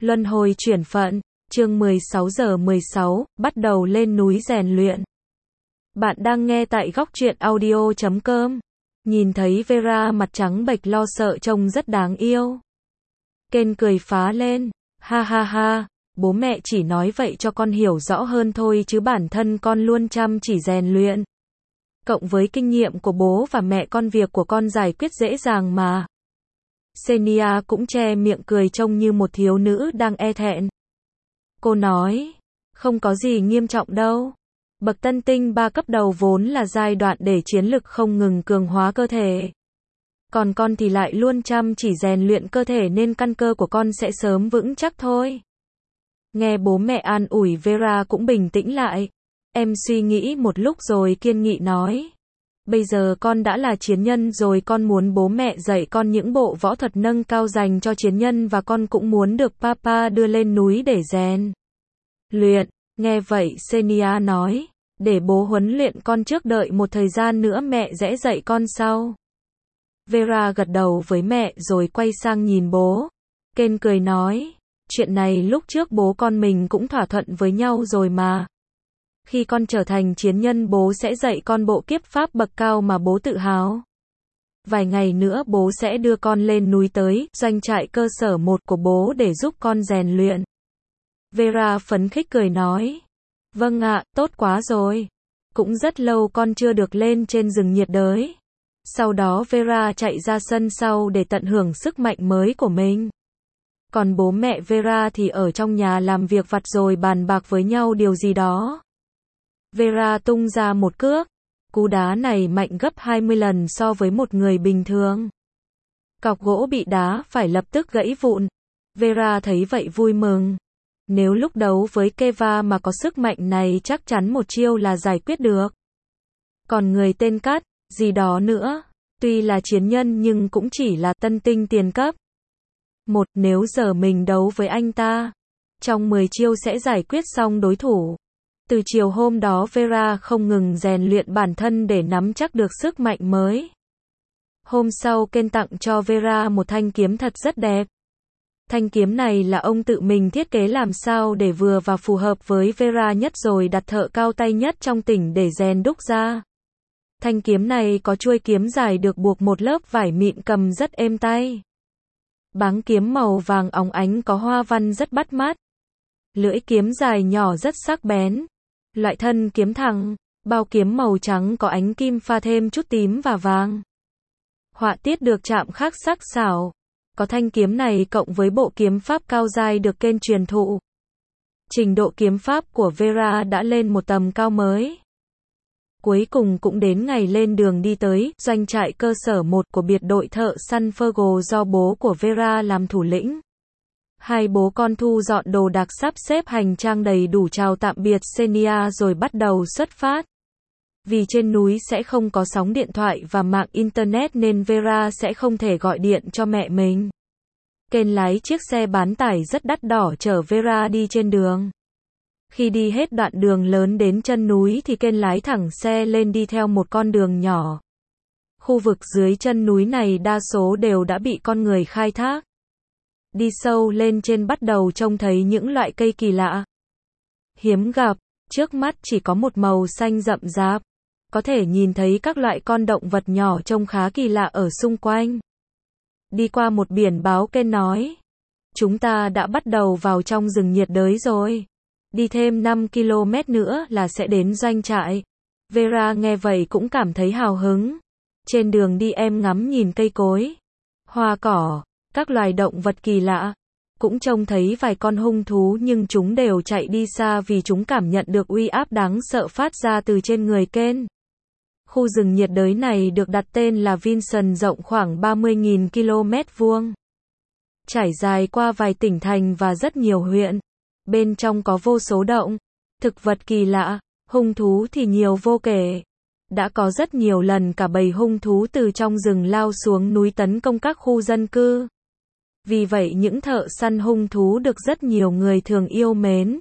Luân hồi chuyển phận, chương 16 giờ 16, bắt đầu lên núi rèn luyện. Bạn đang nghe tại góc truyện audio.com. Nhìn thấy Vera mặt trắng bệch lo sợ trông rất đáng yêu. Ken cười phá lên, ha ha ha, bố mẹ chỉ nói vậy cho con hiểu rõ hơn thôi chứ bản thân con luôn chăm chỉ rèn luyện. Cộng với kinh nghiệm của bố và mẹ con việc của con giải quyết dễ dàng mà. Xenia cũng che miệng cười trông như một thiếu nữ đang e thẹn. Cô nói, không có gì nghiêm trọng đâu. Bậc tân tinh 3 cấp đầu vốn là giai đoạn để chiến lực không ngừng cường hóa cơ thể. Còn con thì lại luôn chăm chỉ rèn luyện cơ thể nên căn cơ của con sẽ sớm vững chắc thôi. Nghe bố mẹ an ủi, Vera cũng bình tĩnh lại. Em suy nghĩ một lúc rồi kiên nghị nói. Bây giờ con đã là chiến nhân rồi, con muốn bố mẹ dạy con những bộ võ thuật nâng cao dành cho chiến nhân và con cũng muốn được papa đưa lên núi để rèn luyện. Nghe vậy Xenia nói, để bố huấn luyện con trước, đợi một thời gian nữa mẹ sẽ dạy con sau. Vera gật đầu với mẹ rồi quay sang nhìn bố. Ken cười nói, chuyện này lúc trước bố con mình cũng thỏa thuận với nhau rồi mà. Khi con trở thành chiến nhân bố sẽ dạy con bộ kiếp pháp bậc cao mà bố tự hào. Vài ngày nữa bố sẽ đưa con lên núi tới doanh trại cơ sở 1 của bố để giúp con rèn luyện. Vera phấn khích cười nói, vâng ạ, tốt quá rồi. Cũng rất lâu con chưa được lên trên rừng nhiệt đới. Sau đó Vera chạy ra sân sau để tận hưởng sức mạnh mới của mình. Còn bố mẹ Vera thì ở trong nhà làm việc vặt rồi bàn bạc với nhau điều gì đó. Vera tung ra một cước. Cú đá này mạnh gấp 20 lần so với một người bình thường. Cọc gỗ bị đá phải lập tức gãy vụn. Vera thấy vậy vui mừng. Nếu lúc đấu với Keva mà có sức mạnh này chắc chắn một chiêu là giải quyết được. Còn người tên Cát, gì đó nữa, tuy là chiến nhân nhưng cũng chỉ là tân tinh tiền cấp. Nếu giờ mình đấu với anh ta, trong 10 chiêu sẽ giải quyết xong đối thủ. Từ chiều hôm đó Vera không ngừng rèn luyện bản thân để nắm chắc được sức mạnh mới. Hôm sau Ken tặng cho Vera một thanh kiếm thật rất đẹp. Thanh kiếm này là ông tự mình thiết kế làm sao để vừa và phù hợp với Vera nhất rồi đặt thợ cao tay nhất trong tỉnh để rèn đúc ra. Thanh kiếm này có chuôi kiếm dài được buộc một lớp vải mịn, cầm rất êm tay. Báng kiếm màu vàng óng ánh có hoa văn rất bắt mắt. Lưỡi kiếm dài nhỏ rất sắc bén. Loại thân kiếm thẳng, bao kiếm màu trắng có ánh kim pha thêm chút tím và vàng. Họa tiết được chạm khắc sắc sảo. Có thanh kiếm này cộng với bộ kiếm pháp cao giai được Ken truyền thụ. Trình độ kiếm pháp của Vera đã lên một tầm cao mới. Cuối cùng cũng đến ngày lên đường đi tới doanh trại cơ sở 1 của biệt đội thợ săn Fergal do bố của Vera làm thủ lĩnh. Hai bố con thu dọn đồ đạc sắp xếp hành trang đầy đủ, chào tạm biệt Xenia rồi bắt đầu xuất phát. Vì trên núi sẽ không có sóng điện thoại và mạng internet nên Vera sẽ không thể gọi điện cho mẹ mình. Ken lái chiếc xe bán tải rất đắt đỏ chở Vera đi trên đường. Khi đi hết đoạn đường lớn đến chân núi thì Ken lái thẳng xe lên đi theo một con đường nhỏ. Khu vực dưới chân núi này đa số đều đã bị con người khai thác. Đi sâu lên trên bắt đầu trông thấy những loại cây kỳ lạ, hiếm gặp, trước mắt chỉ có một màu xanh rậm rạp. Có thể nhìn thấy các loại con động vật nhỏ trông khá kỳ lạ ở xung quanh. Đi qua một biển báo, Ken nói, chúng ta đã bắt đầu vào trong rừng nhiệt đới rồi. Đi thêm 5 km nữa là sẽ đến doanh trại. Vera nghe vậy cũng cảm thấy hào hứng. Trên đường đi em ngắm nhìn cây cối, hoa cỏ, các loài động vật kỳ lạ. Cũng trông thấy vài con hung thú nhưng chúng đều chạy đi xa vì chúng cảm nhận được uy áp đáng sợ phát ra từ trên người Ken. Khu rừng nhiệt đới này được đặt tên là Vinson, rộng khoảng 30.000 km vuông. Trải dài qua vài tỉnh thành và rất nhiều huyện. Bên trong có vô số động, thực vật kỳ lạ, hung thú thì nhiều vô kể. Đã có rất nhiều lần cả bầy hung thú từ trong rừng lao xuống núi tấn công các khu dân cư. Vì vậy những thợ săn hung thú được rất nhiều người thường yêu mến.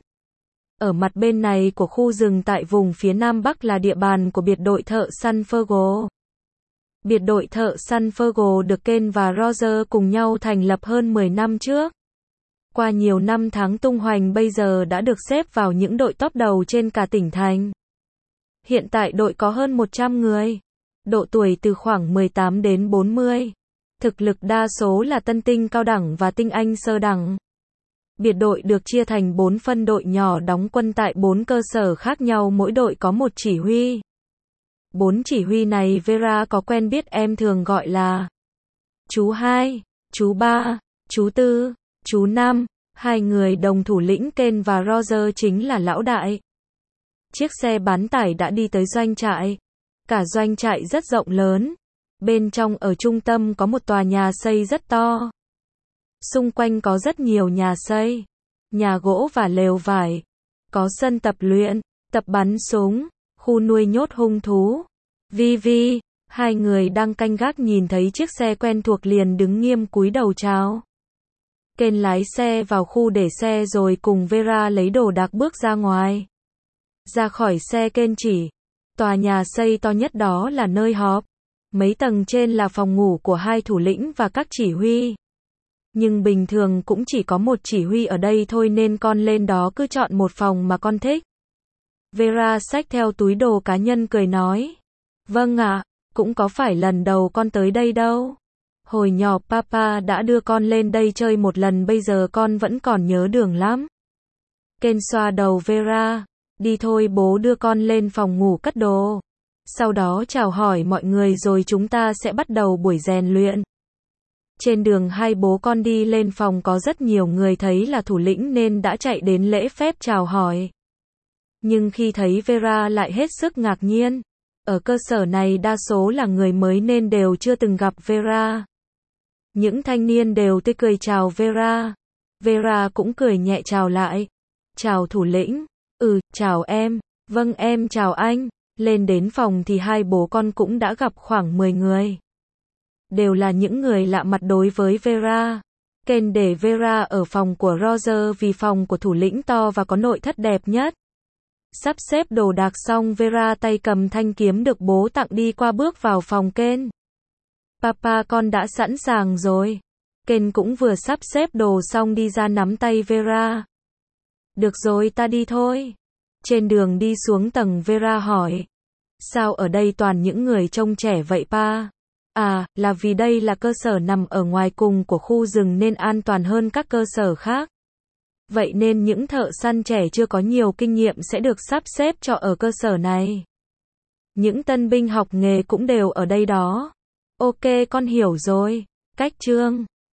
Ở mặt bên này của khu rừng tại vùng phía Nam Bắc là địa bàn của biệt đội thợ săn Fergal. Biệt đội thợ săn Fergal được Ken và Roger cùng nhau thành lập hơn 10 năm trước. Qua nhiều năm tháng tung hoành bây giờ đã được xếp vào những đội top đầu trên cả tỉnh thành. Hiện tại đội có hơn 100 người. Độ tuổi từ khoảng 18 đến 40. Thực lực đa số là tân tinh cao đẳng và tinh anh sơ đẳng. Biệt đội được chia thành 4 phân đội nhỏ đóng quân tại 4 cơ sở khác nhau, mỗi đội có một chỉ huy. 4 chỉ huy này Vera có quen biết, em thường gọi là chú 2, chú 3, chú 4, chú 5. Hai người đồng thủ lĩnh Ken và Roger chính là lão đại. Chiếc xe bán tải đã đi tới doanh trại. Cả doanh trại rất rộng lớn. Bên trong ở trung tâm có một tòa nhà xây rất to. Xung quanh có rất nhiều nhà xây, nhà gỗ và lều vải. Có sân tập luyện, tập bắn súng, khu nuôi nhốt hung thú. Vi, hai người đang canh gác nhìn thấy chiếc xe quen thuộc liền đứng nghiêm cúi đầu chào. Ken lái xe vào khu để xe rồi cùng Vera lấy đồ đạc bước ra ngoài. Ra khỏi xe Ken chỉ. Tòa nhà xây to nhất đó là nơi họp. Mấy tầng trên là phòng ngủ của hai thủ lĩnh và các chỉ huy. Nhưng bình thường cũng chỉ có một chỉ huy ở đây thôi nên con lên đó cứ chọn một phòng mà con thích. Vera xách theo túi đồ cá nhân cười nói. Vâng ạ, cũng có phải lần đầu con tới đây đâu. Hồi nhỏ papa đã đưa con lên đây chơi một lần, bây giờ con vẫn còn nhớ đường lắm. Ken xoa đầu Vera. Đi thôi, bố đưa con lên phòng ngủ cất đồ. Sau đó chào hỏi mọi người rồi chúng ta sẽ bắt đầu buổi rèn luyện. Trên đường hai bố con đi lên phòng có rất nhiều người thấy là thủ lĩnh nên đã chạy đến lễ phép chào hỏi. Nhưng khi thấy Vera lại hết sức ngạc nhiên. Ở cơ sở này đa số là người mới nên đều chưa từng gặp Vera. Những thanh niên đều tươi cười chào Vera. Vera cũng cười nhẹ chào lại. Chào thủ lĩnh. Chào em. Vâng, em chào anh. Lên đến phòng thì hai bố con cũng đã gặp khoảng 10 người. Đều là những người lạ mặt đối với Vera. Ken để Vera ở phòng của Roger vì phòng của thủ lĩnh to và có nội thất đẹp nhất. Sắp xếp đồ đạc xong, Vera tay cầm thanh kiếm được bố tặng đi qua bước vào phòng Ken. Papa, con đã sẵn sàng rồi. Ken cũng vừa sắp xếp đồ xong đi ra nắm tay Vera. Được rồi, ta đi thôi. Trên đường đi xuống tầng Vera hỏi. Sao ở đây toàn những người trông trẻ vậy pa? À, là vì đây là cơ sở nằm ở ngoài cùng của khu rừng nên an toàn hơn các cơ sở khác. Vậy nên những thợ săn trẻ chưa có nhiều kinh nghiệm sẽ được sắp xếp cho ở cơ sở này. Những tân binh học nghề cũng đều ở đây đó. Ok, con hiểu rồi. Cách chương